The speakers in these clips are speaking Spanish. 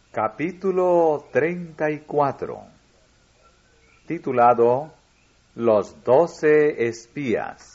Capítulo 34, titulado Los 12 espías.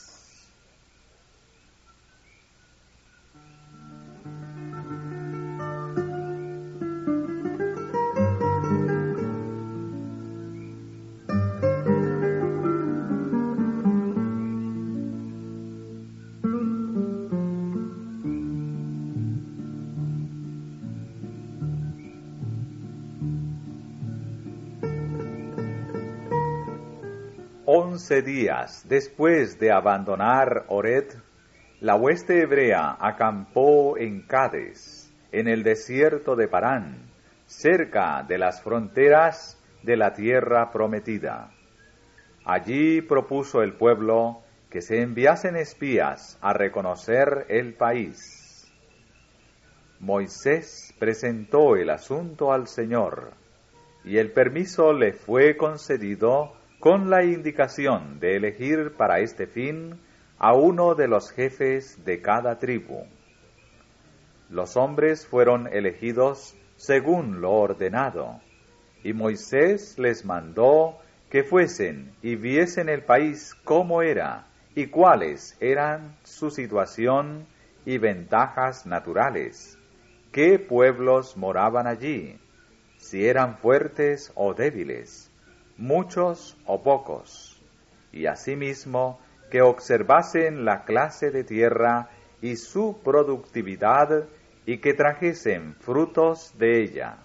Once días después de abandonar Oret, la hueste hebrea acampó en Cades, en el desierto de Parán, cerca de las fronteras de la tierra prometida. Allí propuso el pueblo que se enviasen espías a reconocer el país. Moisés presentó el asunto al Señor, y el permiso le fue concedido con la indicación de elegir para este fin a uno de los jefes de cada tribu. Los hombres fueron elegidos según lo ordenado, y Moisés les mandó que fuesen y viesen el país cómo era y cuáles eran su situación y ventajas naturales, qué pueblos moraban allí, si eran fuertes o débiles, muchos o pocos, y asimismo que observasen la clase de tierra y su productividad y que trajesen frutos de ella.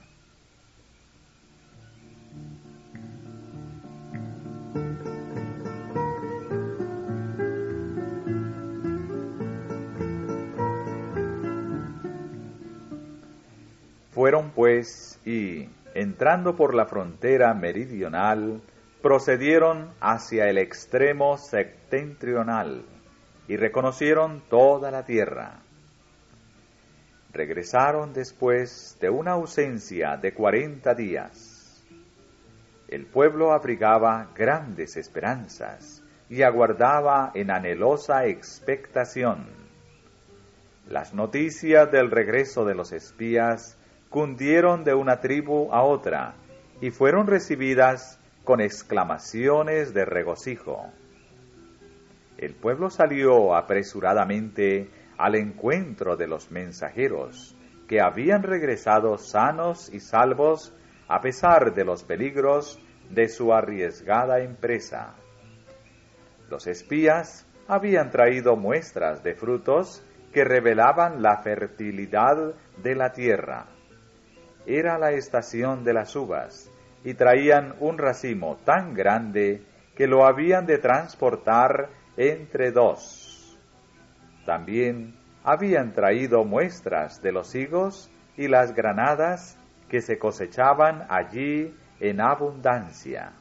Fueron pues y, entrando por la frontera meridional, procedieron hacia el extremo septentrional y reconocieron toda la tierra. Regresaron después de una ausencia de 40 días. El pueblo abrigaba grandes esperanzas y aguardaba en anhelosa expectación. Las noticias del regreso de los espías cundieron de una tribu a otra y fueron recibidas con exclamaciones de regocijo. El pueblo salió apresuradamente al encuentro de los mensajeros, que habían regresado sanos y salvos a pesar de los peligros de su arriesgada empresa. Los espías habían traído muestras de frutos que revelaban la fertilidad de la tierra. Era la estación de las uvas, y traían un racimo tan grande que lo habían de transportar entre dos. También habían traído muestras de los higos y las granadas que se cosechaban allí en abundancia.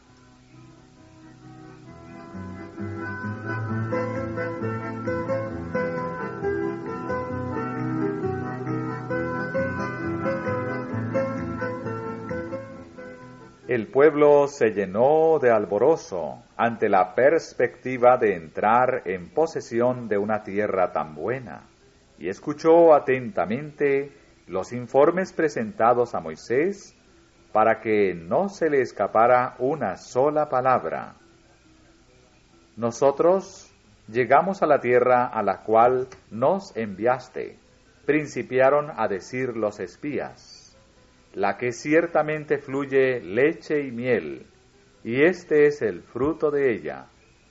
El pueblo se llenó de alborozo ante la perspectiva de entrar en posesión de una tierra tan buena, y escuchó atentamente los informes presentados a Moisés para que no se le escapara una sola palabra. Nosotros llegamos a la tierra a la cual nos enviaste, principiaron a decir los espías, la que ciertamente fluye leche y miel, y este es el fruto de ella.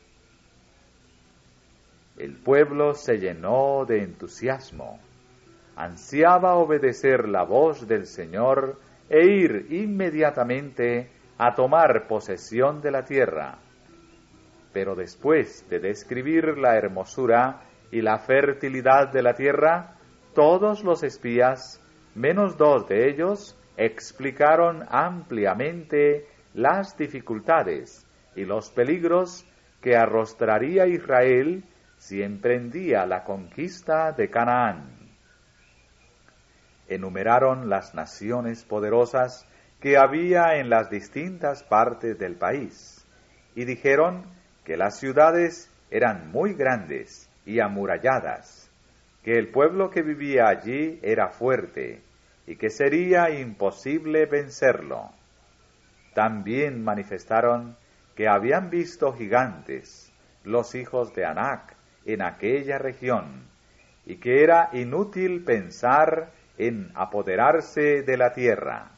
El pueblo se llenó de entusiasmo, ansiaba obedecer la voz del Señor e ir inmediatamente a tomar posesión de la tierra. Pero después de describir la hermosura y la fertilidad de la tierra, todos los espías, menos 2 de ellos, explicaron ampliamente las dificultades y los peligros que arrostraría Israel si emprendía la conquista de Canaán. Enumeraron las naciones poderosas que había en las distintas partes del país, y dijeron que las ciudades eran muy grandes y amuralladas, que el pueblo que vivía allí era fuerte, y que sería imposible vencerlo. También manifestaron que habían visto gigantes, los hijos de Anac, en aquella región, y que era inútil pensar en apoderarse de la tierra.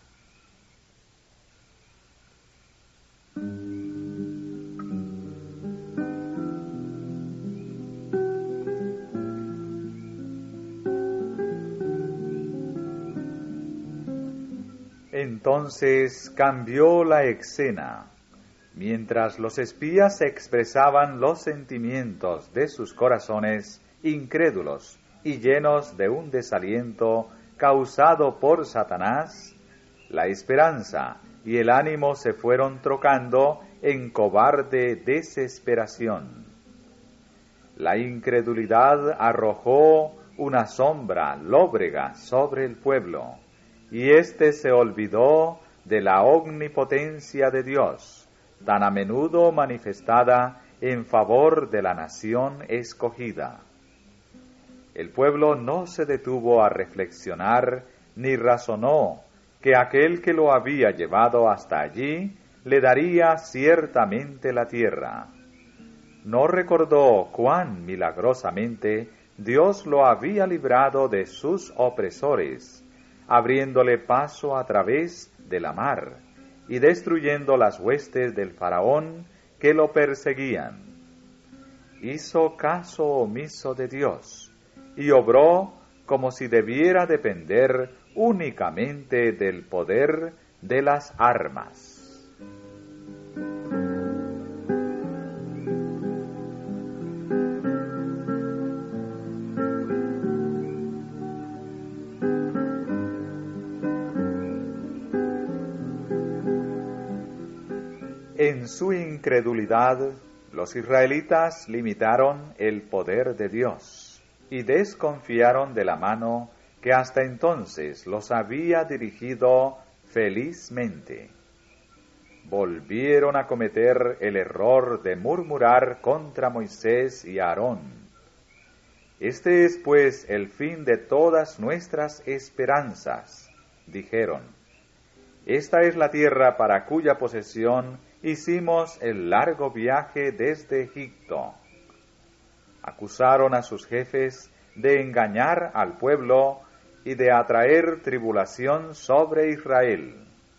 Entonces cambió la escena. Mientras los espías expresaban los sentimientos de sus corazones incrédulos y llenos de un desaliento causado por Satanás, la esperanza y el ánimo se fueron trocando en cobarde desesperación. La incredulidad arrojó una sombra lóbrega sobre el pueblo, y éste se olvidó de la omnipotencia de Dios, tan a menudo manifestada en favor de la nación escogida. El pueblo no se detuvo a reflexionar ni razonó que aquel que lo había llevado hasta allí le daría ciertamente la tierra. No recordó cuán milagrosamente Dios lo había librado de sus opresores, abriéndole paso a través de la mar y destruyendo las huestes del faraón que lo perseguían. Hizo caso omiso de Dios y obró como si debiera depender únicamente del poder de las armas. En su incredulidad, los israelitas limitaron el poder de Dios y desconfiaron de la mano que hasta entonces los había dirigido felizmente. Volvieron a cometer el error de murmurar contra Moisés y Aarón. Este es pues el fin de todas nuestras esperanzas, dijeron. Esta es la tierra para cuya posesión hicimos el largo viaje desde Egipto. Acusaron a sus jefes de engañar al pueblo y de atraer tribulación sobre Israel.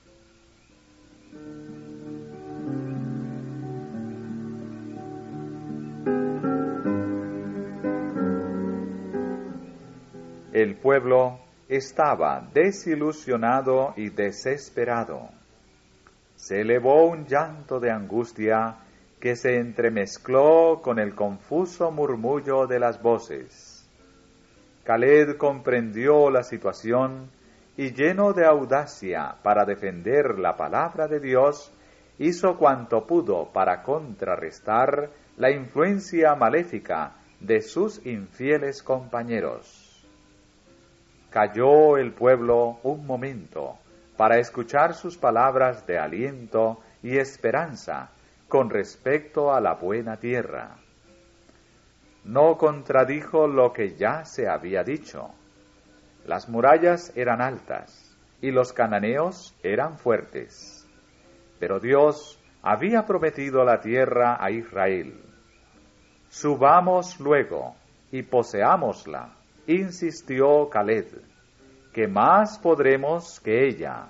El pueblo estaba desilusionado y desesperado. Se elevó un llanto de angustia que se entremezcló con el confuso murmullo de las voces. Caleb comprendió la situación y, lleno de audacia para defender la palabra de Dios, hizo cuanto pudo para contrarrestar la influencia maléfica de sus infieles compañeros. Calló el pueblo un momento para escuchar sus palabras de aliento y esperanza con respecto a la buena tierra. No contradijo lo que ya se había dicho. Las murallas eran altas y los cananeos eran fuertes, pero Dios había prometido la tierra a Israel. Subamos luego y poseámosla, insistió Caleb, que más podremos que ella.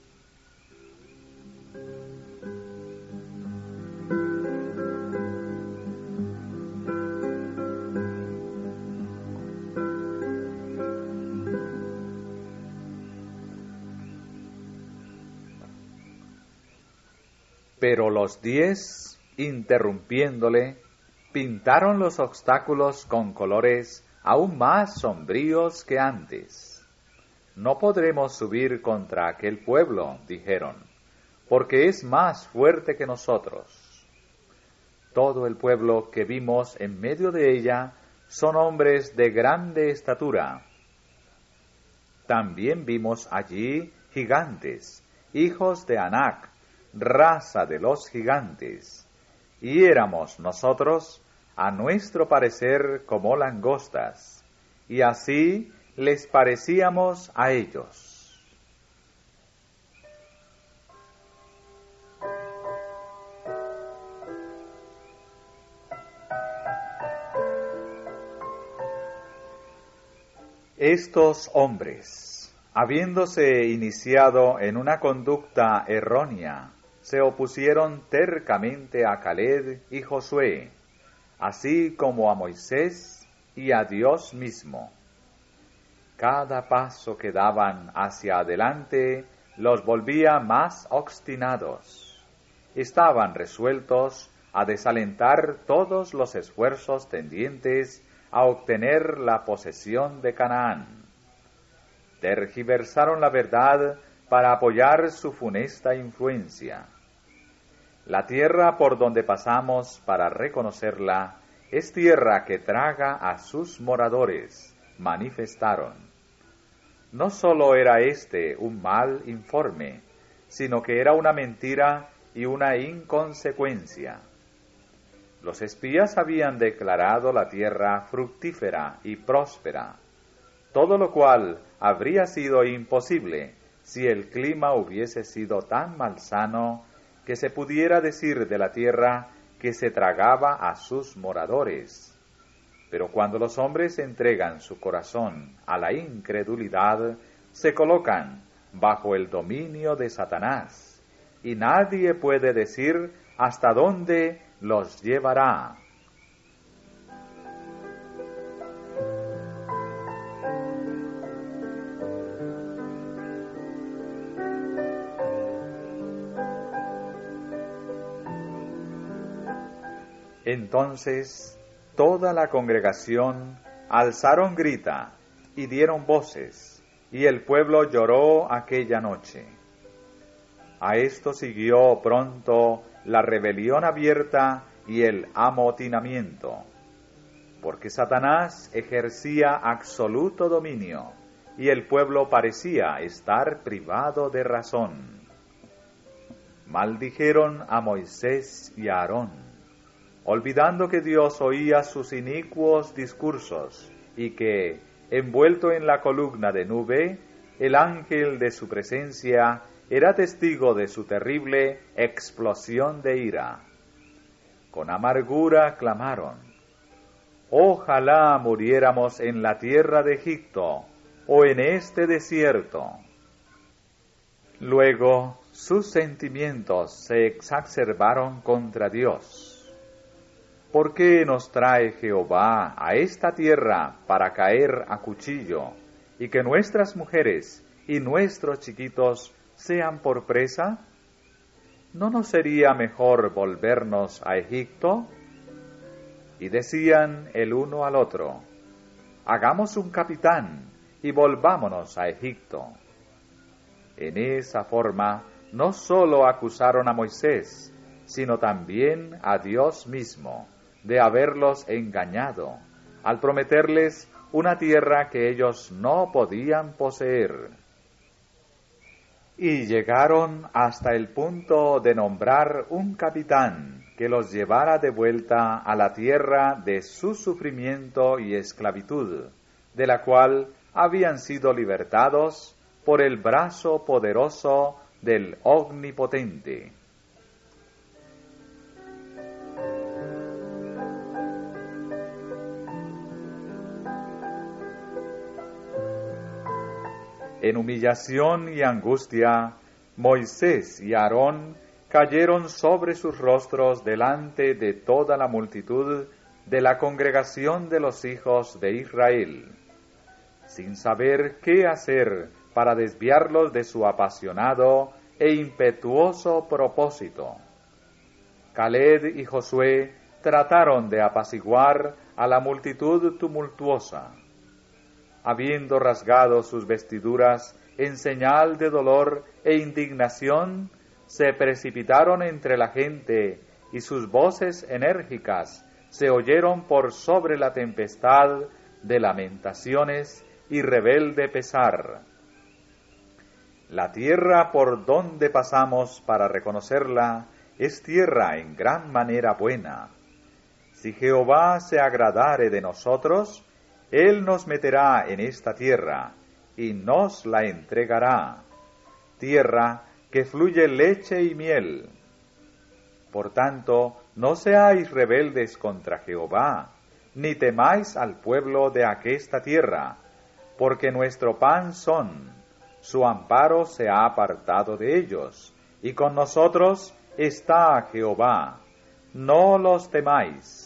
Pero los 10, interrumpiéndole, pintaron los obstáculos con colores aún más sombríos que antes. No podremos subir contra aquel pueblo, dijeron, porque es más fuerte que nosotros. Todo el pueblo que vimos en medio de ella son hombres de grande estatura. También vimos allí gigantes, hijos de Anac, raza de los gigantes, y éramos nosotros, a nuestro parecer, como langostas, y así les parecíamos a ellos. Estos hombres, habiéndose iniciado en una conducta errónea, se opusieron tercamente a Caleb y Josué, así como a Moisés y a Dios mismo. Cada paso que daban hacia adelante los volvía más obstinados. Estaban resueltos a desalentar todos los esfuerzos tendientes a obtener la posesión de Canaán. Tergiversaron la verdad para apoyar su funesta influencia. La tierra por donde pasamos para reconocerla es tierra que traga a sus moradores, manifestaron. No sólo era este un mal informe, sino que era una mentira y una inconsecuencia. Los espías habían declarado la tierra fructífera y próspera, todo lo cual habría sido imposible si el clima hubiese sido tan malsano que se pudiera decir de la tierra que se tragaba a sus moradores. Pero cuando los hombres entregan su corazón a la incredulidad, se colocan bajo el dominio de Satanás, y nadie puede decir hasta dónde los llevará. Entonces toda la congregación alzaron grita y dieron voces, y el pueblo lloró aquella noche. A esto siguió pronto la rebelión abierta y el amotinamiento, porque Satanás ejercía absoluto dominio, y el pueblo parecía estar privado de razón. Maldijeron a Moisés y a Aarón, olvidando que Dios oía sus inicuos discursos, y que, envuelto en la columna de nube, el ángel de su presencia era testigo de su terrible explosión de ira. Con amargura clamaron: «Ojalá muriéramos en la tierra de Egipto, o en este desierto». Luego sus sentimientos se exacerbaron contra Dios. ¿Por qué nos trae Jehová a esta tierra para caer a cuchillo, y que nuestras mujeres y nuestros chiquitos sean por presa? ¿No nos sería mejor volvernos a Egipto? Y decían el uno al otro: «Hagamos un capitán y volvámonos a Egipto». En esa forma no sólo acusaron a Moisés, sino también a Dios mismo, de haberlos engañado, al prometerles una tierra que ellos no podían poseer. Y llegaron hasta el punto de nombrar un capitán que los llevara de vuelta a la tierra de su sufrimiento y esclavitud, de la cual habían sido libertados por el brazo poderoso del Omnipotente. En humillación y angustia, Moisés y Aarón cayeron sobre sus rostros delante de toda la multitud de la congregación de los hijos de Israel, sin saber qué hacer para desviarlos de su apasionado e impetuoso propósito. Caleb y Josué trataron de apaciguar a la multitud tumultuosa. Habiendo rasgado sus vestiduras en señal de dolor e indignación, se precipitaron entre la gente, y sus voces enérgicas se oyeron por sobre la tempestad de lamentaciones y rebelde pesar. La tierra por donde pasamos para reconocerla es tierra en gran manera buena. Si Jehová se agradare de nosotros, Él nos meterá en esta tierra y nos la entregará, tierra que fluye leche y miel. Por tanto, no seáis rebeldes contra Jehová, ni temáis al pueblo de aquesta tierra, porque nuestro pan son. Su amparo se ha apartado de ellos, y con nosotros está Jehová. No los temáis.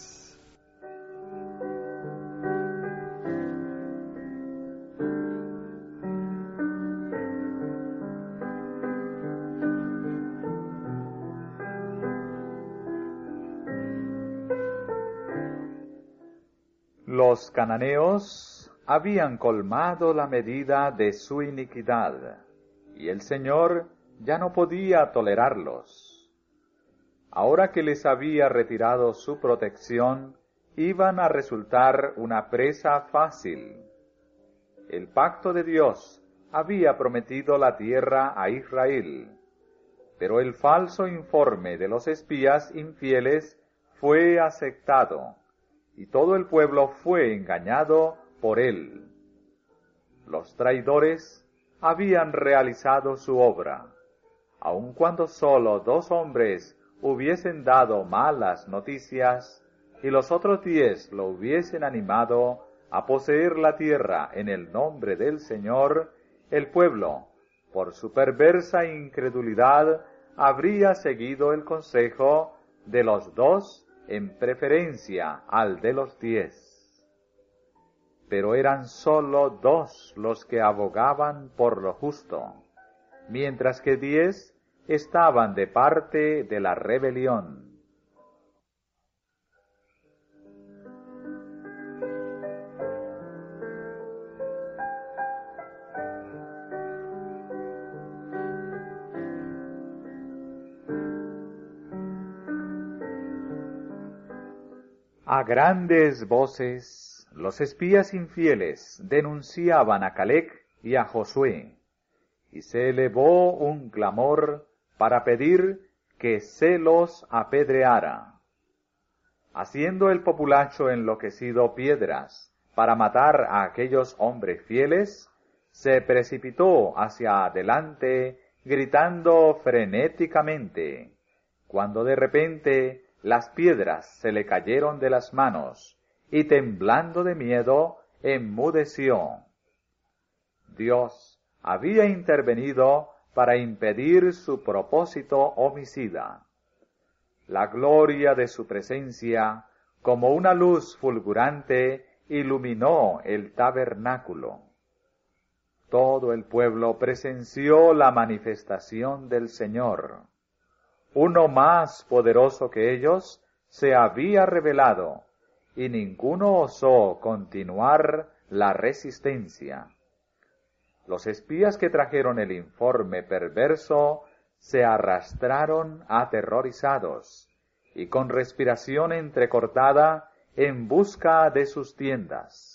Los cananeos habían colmado la medida de su iniquidad, y el Señor ya no podía tolerarlos. Ahora que les había retirado su protección, iban a resultar una presa fácil. El pacto de Dios había prometido la tierra a Israel, pero el falso informe de los espías infieles fue aceptado, y todo el pueblo fue engañado por él. Los traidores habían realizado su obra, aun cuando sólo 2 hombres hubiesen dado malas noticias, y los otros 10 lo hubiesen animado a poseer la tierra en el nombre del Señor. El pueblo, por su perversa incredulidad, habría seguido el consejo de los 2 en preferencia al de los 10. Pero eran sólo 2 los que abogaban por lo justo, mientras que 10 estaban de parte de la rebelión. A grandes voces, los espías infieles denunciaban a Caleb y a Josué, y se elevó un clamor para pedir que se los apedreara. Haciendo el populacho enloquecido piedras para matar a aquellos hombres fieles, se precipitó hacia adelante gritando frenéticamente, cuando de repente las piedras se le cayeron de las manos, y temblando de miedo, enmudeció. Dios había intervenido para impedir su propósito homicida. La gloria de su presencia, como una luz fulgurante, iluminó el tabernáculo. Todo el pueblo presenció la manifestación del Señor. Uno más poderoso que ellos se había revelado, y ninguno osó continuar la resistencia. Los espías que trajeron el informe perverso se arrastraron aterrorizados, y con respiración entrecortada en busca de sus tiendas.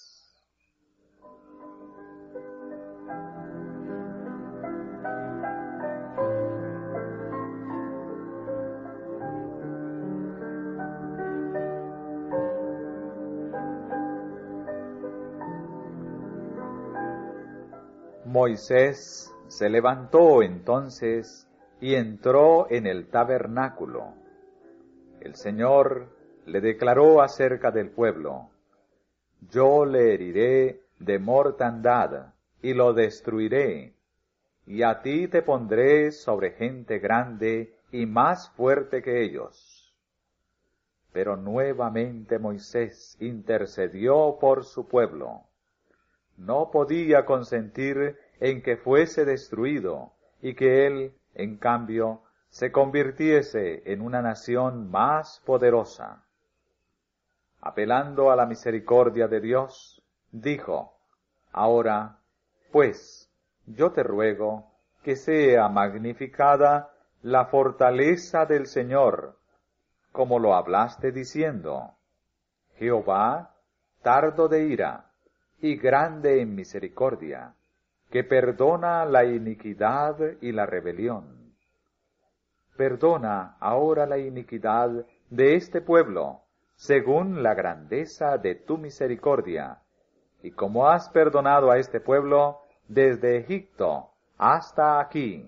Moisés se levantó entonces y entró en el tabernáculo. El Señor le declaró acerca del pueblo: yo le heriré de mortandad y lo destruiré, y a ti te pondré sobre gente grande y más fuerte que ellos. Pero nuevamente Moisés intercedió por su pueblo. No podía consentir en que fuese destruido, y que él, en cambio, se convirtiese en una nación más poderosa. Apelando a la misericordia de Dios, dijo: ahora, pues, yo te ruego que sea magnificada la fortaleza del Señor, como lo hablaste diciendo: Jehová, tardo de ira, y grande en misericordia, que perdona la iniquidad y la rebelión. Perdona ahora la iniquidad de este pueblo, según la grandeza de tu misericordia, y como has perdonado a este pueblo desde Egipto hasta aquí.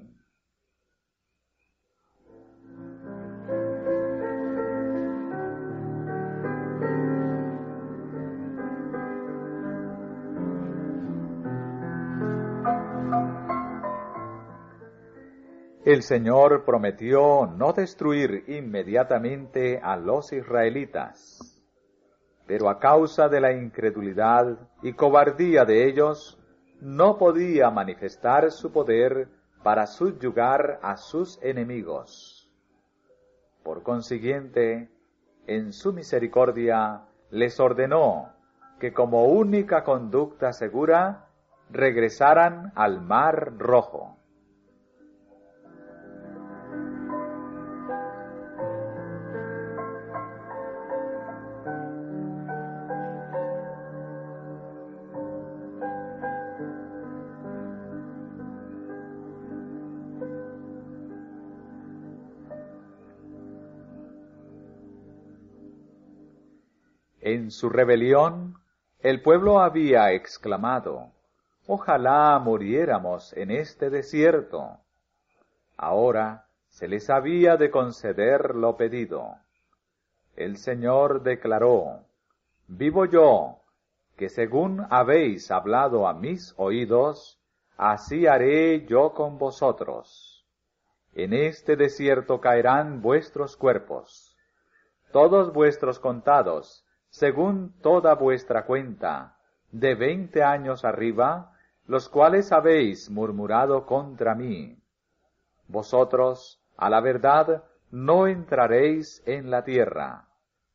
El Señor prometió no destruir inmediatamente a los israelitas, pero a causa de la incredulidad y cobardía de ellos, no podía manifestar su poder para subyugar a sus enemigos. Por consiguiente, en su misericordia les ordenó que como única conducta segura regresaran al Mar Rojo. En su rebelión, el pueblo había exclamado: «Ojalá muriéramos en este desierto». Ahora se les había de conceder lo pedido. El Señor declaró: «Vivo yo, que según habéis hablado a mis oídos, así haré yo con vosotros. En este desierto caerán vuestros cuerpos, todos vuestros contados, según toda vuestra cuenta, de 20 años arriba, los cuales habéis murmurado contra mí. Vosotros, a la verdad, no entraréis en la tierra.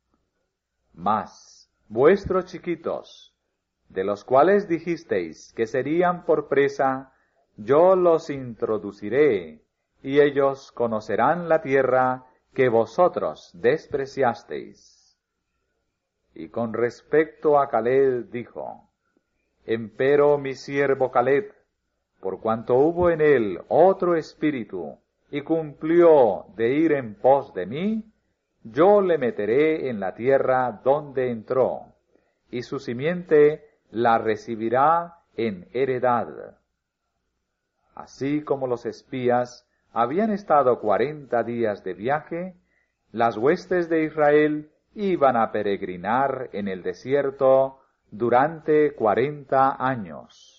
Mas, vuestros chiquitos, de los cuales dijisteis que serían por presa, yo los introduciré, y ellos conocerán la tierra que vosotros despreciasteis». Y con respecto a Caleb dijo: «Empero mi siervo Caleb, por cuanto hubo en él otro espíritu, y cumplió de ir en pos de mí, yo le meteré en la tierra donde entró, y su simiente la recibirá en heredad». Así como los espías habían estado 40 días de viaje, las huestes de Israel iban a peregrinar en el desierto durante 40 años.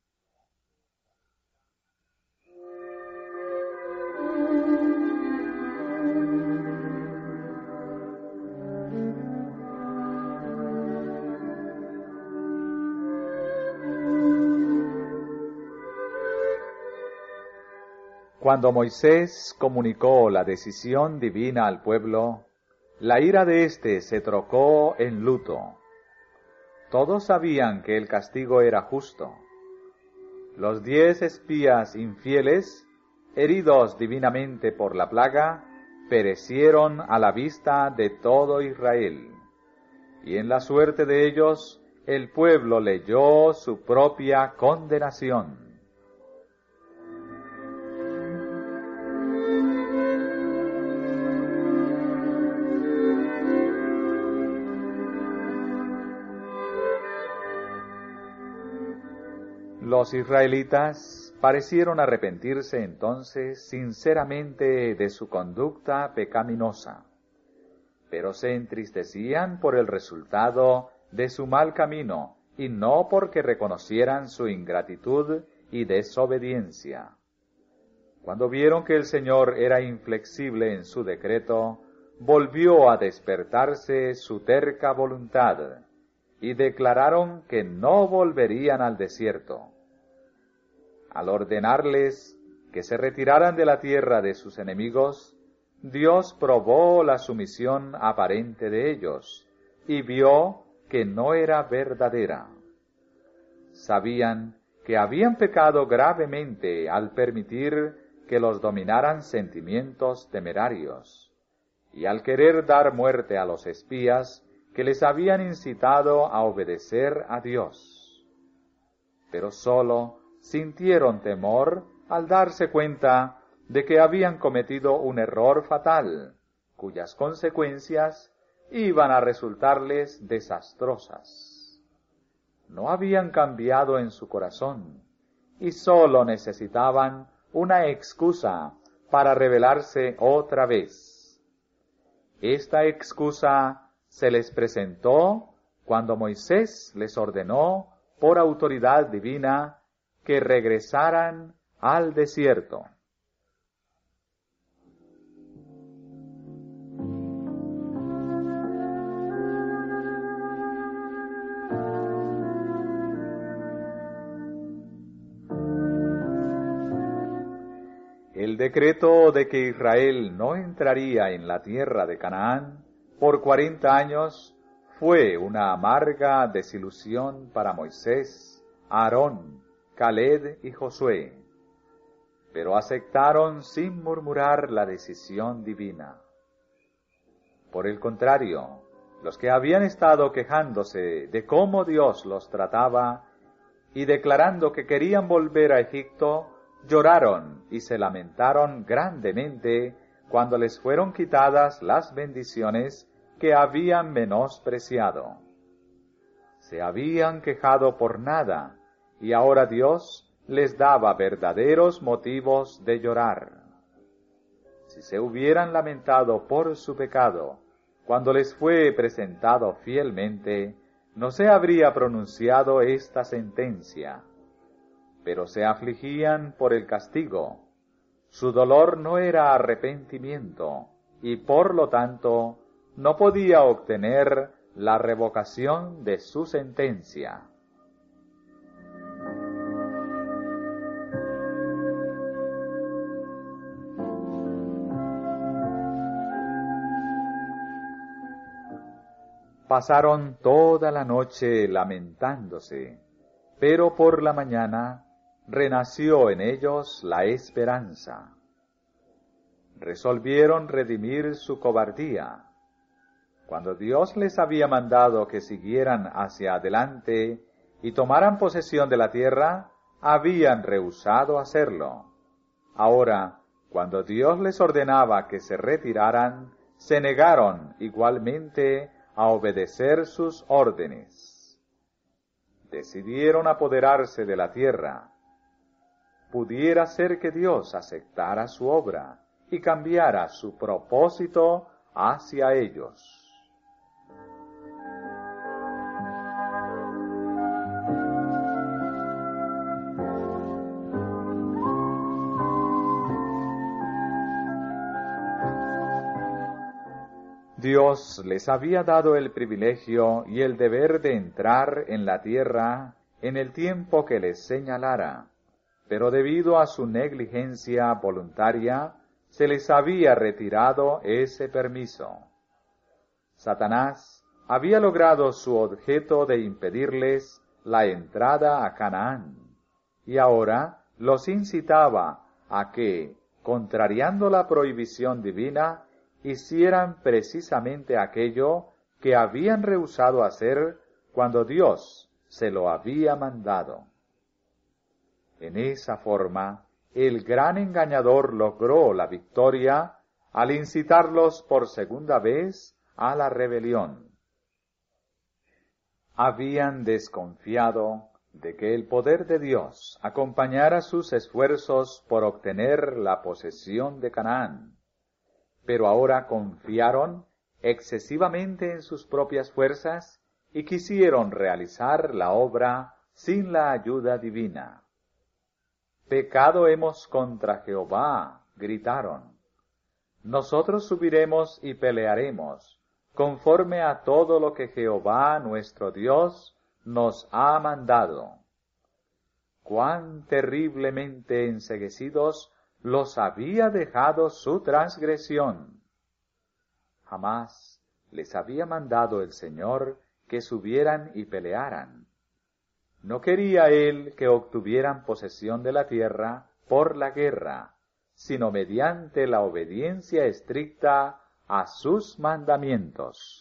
Cuando Moisés comunicó la decisión divina al pueblo, la ira de éste se trocó en luto. Todos sabían que el castigo era justo. Los 10 espías infieles, heridos divinamente por la plaga, perecieron a la vista de todo Israel. Y en la suerte de ellos, el pueblo leyó su propia condenación. Los israelitas parecieron arrepentirse entonces sinceramente de su conducta pecaminosa, pero se entristecían por el resultado de su mal camino y no porque reconocieran su ingratitud y desobediencia. Cuando vieron que el Señor era inflexible en su decreto, volvió a despertarse su terca voluntad y declararon que no volverían al desierto. Al ordenarles que se retiraran de la tierra de sus enemigos, Dios probó la sumisión aparente de ellos y vio que no era verdadera. Sabían que habían pecado gravemente al permitir que los dominaran sentimientos temerarios y al querer dar muerte a los espías que les habían incitado a obedecer a Dios. Pero sólo sintieron temor al darse cuenta de que habían cometido un error fatal, cuyas consecuencias iban a resultarles desastrosas. No habían cambiado en su corazón y sólo necesitaban una excusa para rebelarse otra vez. Esta excusa se les presentó cuando Moisés les ordenó, por autoridad divina, que regresaran al desierto. El decreto de que Israel no entraría en la tierra de Canaán por 40 años fue una amarga desilusión para Moisés, Aarón, Caleb y Josué, pero aceptaron sin murmurar la decisión divina. Por el contrario, los que habían estado quejándose de cómo Dios los trataba y declarando que querían volver a Egipto, lloraron y se lamentaron grandemente cuando les fueron quitadas las bendiciones que habían menospreciado. Se habían quejado por nada, y ahora Dios les daba verdaderos motivos de llorar. Si se hubieran lamentado por su pecado, cuando les fue presentado fielmente, no se habría pronunciado esta sentencia. Pero se afligían por el castigo. Su dolor no era arrepentimiento, y por lo tanto no podía obtener la revocación de su sentencia. Pasaron toda la noche lamentándose, pero por la mañana renació en ellos la esperanza. Resolvieron redimir su cobardía. Cuando Dios les había mandado que siguieran hacia adelante y tomaran posesión de la tierra, habían rehusado hacerlo. Ahora, cuando Dios les ordenaba que se retiraran, se negaron igualmente a obedecer sus órdenes. Decidieron apoderarse de la tierra. Pudiera ser que Dios aceptara su obra y cambiara su propósito hacia ellos. Dios les había dado el privilegio y el deber de entrar en la tierra en el tiempo que les señalara, pero debido a su negligencia voluntaria, se les había retirado ese permiso. Satanás había logrado su objeto de impedirles la entrada a Canaán, y ahora los incitaba a que, contrariando la prohibición divina, hicieran precisamente aquello que habían rehusado hacer cuando Dios se lo había mandado. En esa forma, el gran engañador logró la victoria al incitarlos por segunda vez a la rebelión. Habían desconfiado de que el poder de Dios acompañara sus esfuerzos por obtener la posesión de Canaán, pero ahora confiaron excesivamente en sus propias fuerzas y quisieron realizar la obra sin la ayuda divina. Pecado hemos contra Jehová, gritaron. Nosotros subiremos y pelearemos, conforme a todo lo que Jehová nuestro Dios nos ha mandado. Cuán terriblemente enceguecidos los había dejado su transgresión. Jamás les había mandado el Señor que subieran y pelearan. No quería Él que obtuvieran posesión de la tierra por la guerra, sino mediante la obediencia estricta a sus mandamientos.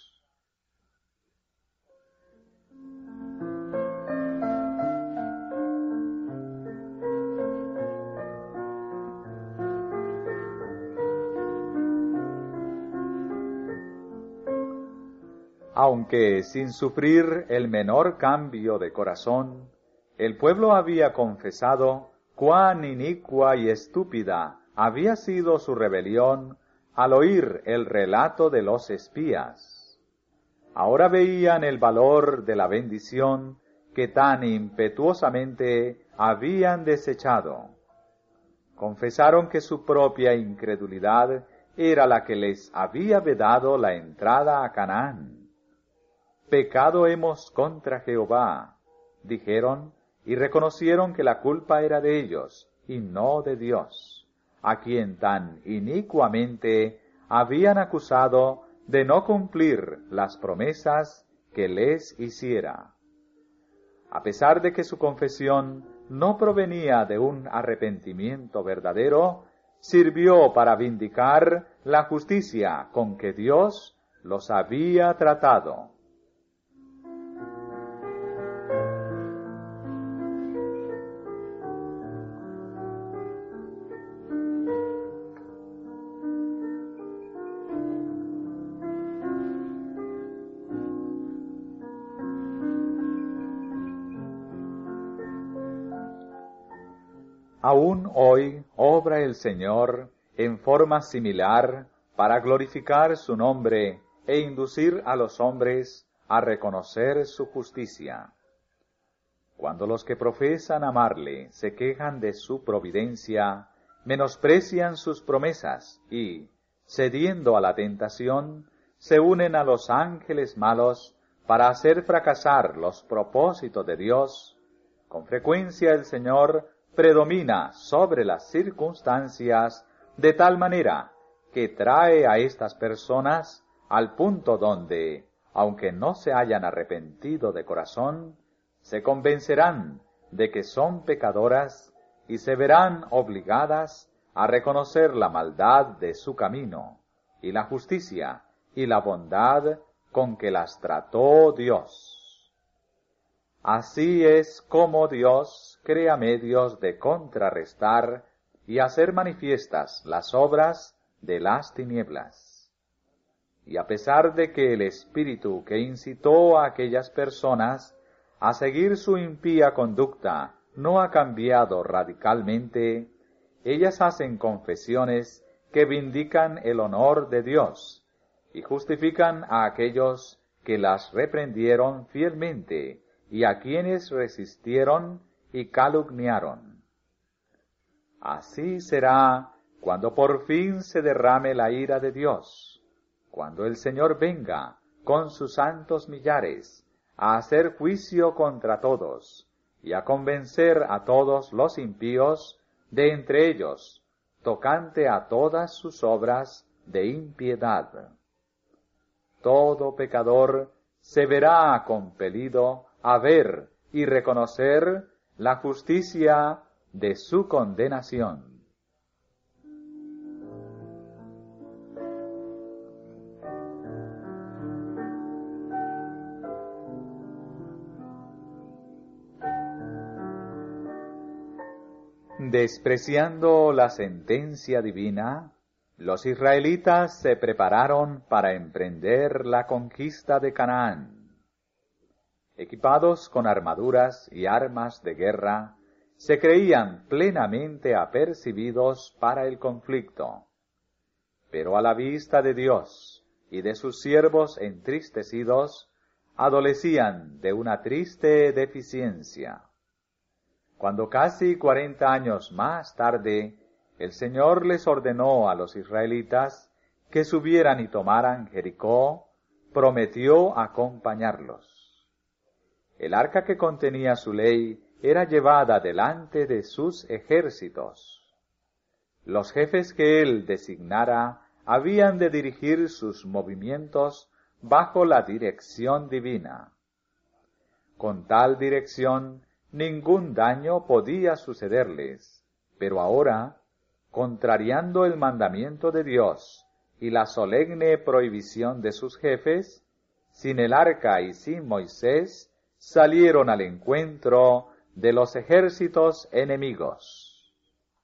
Aunque sin sufrir el menor cambio de corazón, el pueblo había confesado cuán inicua y estúpida había sido su rebelión al oír el relato de los espías. Ahora veían el valor de la bendición que tan impetuosamente habían desechado. Confesaron que su propia incredulidad era la que les había vedado la entrada a Canaán. Pecado hemos contra Jehová, dijeron, y reconocieron que la culpa era de ellos, y no de Dios, a quien tan inicuamente habían acusado de no cumplir las promesas que les hiciera. A pesar de que su confesión no provenía de un arrepentimiento verdadero, sirvió para vindicar la justicia con que Dios los había tratado. Aún hoy obra el Señor en forma similar para glorificar su nombre e inducir a los hombres a reconocer su justicia. Cuando los que profesan amarle se quejan de su providencia, menosprecian sus promesas y, cediendo a la tentación, se unen a los ángeles malos para hacer fracasar los propósitos de Dios, con frecuencia el Señor predomina sobre las circunstancias de tal manera que trae a estas personas al punto donde, aunque no se hayan arrepentido de corazón, se convencerán de que son pecadoras y se verán obligadas a reconocer la maldad de su camino y la justicia y la bondad con que las trató Dios. Así es como Dios crea medios de contrarrestar y hacer manifiestas las obras de las tinieblas. Y a pesar de que el espíritu que incitó a aquellas personas a seguir su impía conducta no ha cambiado radicalmente, ellas hacen confesiones que vindican el honor de Dios y justifican a aquellos que las reprendieron fielmente y a quienes resistieron y calumniaron. Así será cuando por fin se derrame la ira de Dios, cuando el Señor venga con sus santos millares a hacer juicio contra todos y a convencer a todos los impíos de entre ellos, tocante a todas sus obras de impiedad. Todo pecador se verá compelido a ver y reconocer la justicia de su condenación. Despreciando la sentencia divina, los israelitas se prepararon para emprender la conquista de Canaán. Equipados con armaduras y armas de guerra, se creían plenamente apercibidos para el conflicto. Pero a la vista de Dios y de sus siervos entristecidos, adolecían de una triste deficiencia. Cuando casi 40 años más tarde, el Señor les ordenó a los israelitas que subieran y tomaran Jericó, prometió acompañarlos. El arca que contenía su ley era llevada delante de sus ejércitos. Los jefes que él designara habían de dirigir sus movimientos bajo la dirección divina. Con tal dirección, ningún daño podía sucederles, pero ahora, contrariando el mandamiento de Dios y la solemne prohibición de sus jefes, sin el arca y sin Moisés, salieron al encuentro de los ejércitos enemigos.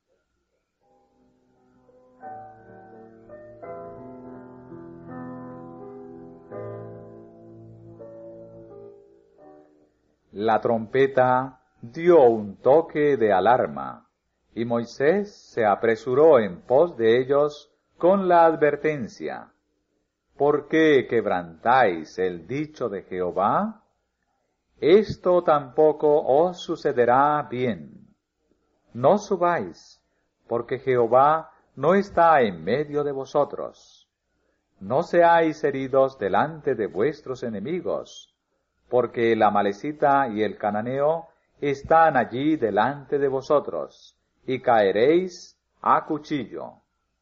La trompeta dio un toque de alarma, y Moisés se apresuró en pos de ellos con la advertencia: ¿Por qué quebrantáis el dicho de Jehová? esto tampoco os sucederá bien. No subáis, porque Jehová no está en medio de vosotros. No seáis heridos delante de vuestros enemigos, porque el amalecita y el cananeo están allí delante de vosotros, y caeréis a cuchillo.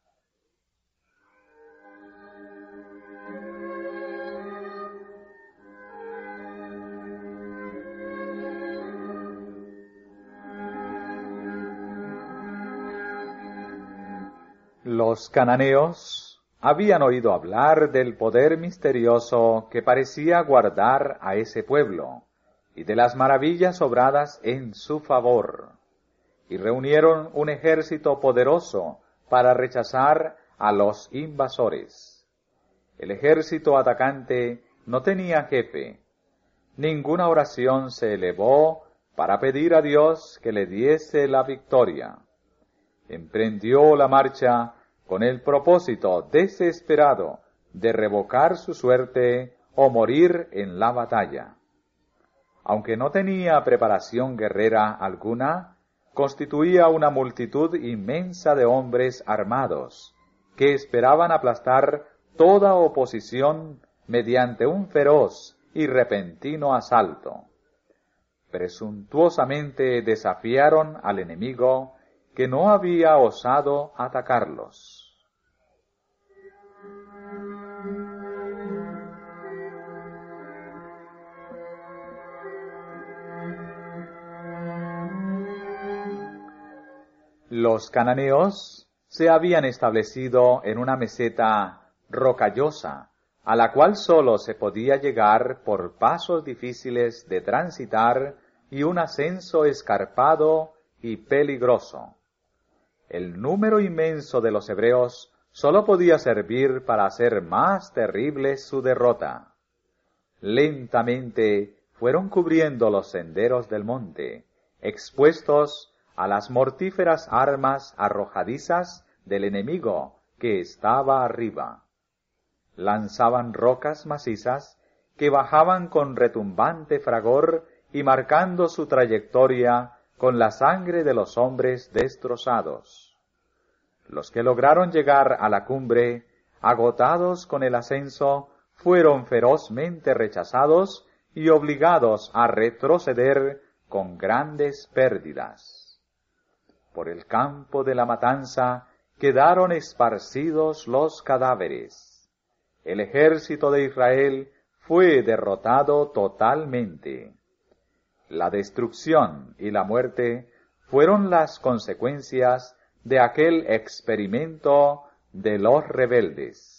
Los cananeos habían oído hablar del poder misterioso que parecía guardar a ese pueblo, y de las maravillas obradas en su favor, y reunieron un ejército poderoso para rechazar a los invasores. El ejército atacante no tenía jefe. Ninguna oración se elevó para pedir a Dios que le diese la victoria. Emprendió la marcha con el propósito desesperado de revocar su suerte o morir en la batalla. Aunque no tenía preparación guerrera alguna, constituía una multitud inmensa de hombres armados, que esperaban aplastar toda oposición mediante un feroz y repentino asalto. Presuntuosamente desafiaron al enemigo, que no había osado atacarlos. Los cananeos se habían establecido en una meseta rocallosa, a la cual sólo se podía llegar por pasos difíciles de transitar y un ascenso escarpado y peligroso. El número inmenso de los hebreos sólo podía servir para hacer más terrible su derrota. Lentamente fueron cubriendo los senderos del monte, expuestos a las mortíferas armas arrojadizas del enemigo que estaba arriba. Lanzaban rocas macizas que bajaban con retumbante fragor y marcando su trayectoria con la sangre de los hombres destrozados. Los que lograron llegar a la cumbre, agotados con el ascenso, fueron ferozmente rechazados y obligados a retroceder con grandes pérdidas. Por el campo de la matanza quedaron esparcidos los cadáveres. El ejército de Israel fue derrotado totalmente. La destrucción y la muerte fueron las consecuencias de aquel experimento de los rebeldes.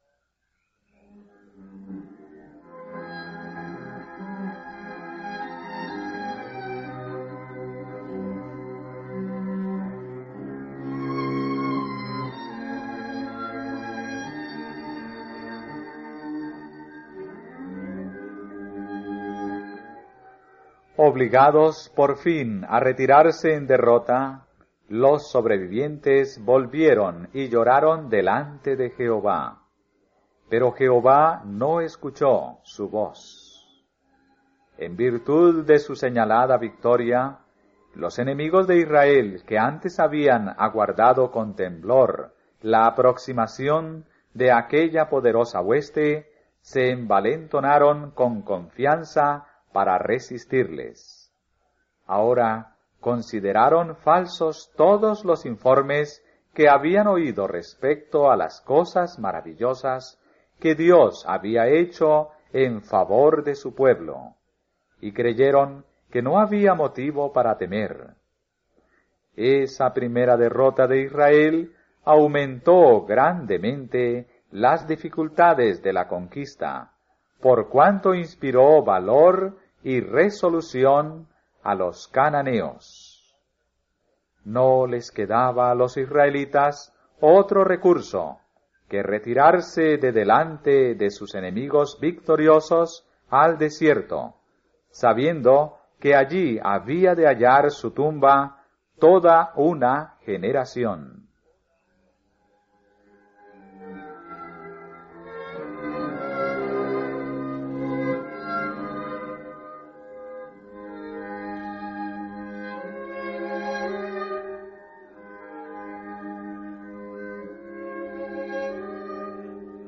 Obligados por fin a retirarse en derrota, los sobrevivientes volvieron y lloraron delante de Jehová. Pero Jehová no escuchó su voz. En virtud de su señalada victoria, los enemigos de Israel, que antes habían aguardado con temblor la aproximación de aquella poderosa hueste, se envalentonaron con confianza para resistirles. Ahora consideraron falsos todos los informes que habían oído respecto a las cosas maravillosas que Dios había hecho en favor de su pueblo, y creyeron que no había motivo para temer. Esa primera derrota de Israel aumentó grandemente las dificultades de la conquista, por cuanto inspiró valor y resolución a los cananeos. No les quedaba a los israelitas otro recurso que retirarse de delante de sus enemigos victoriosos al desierto, sabiendo que allí había de hallar su tumba toda una generación.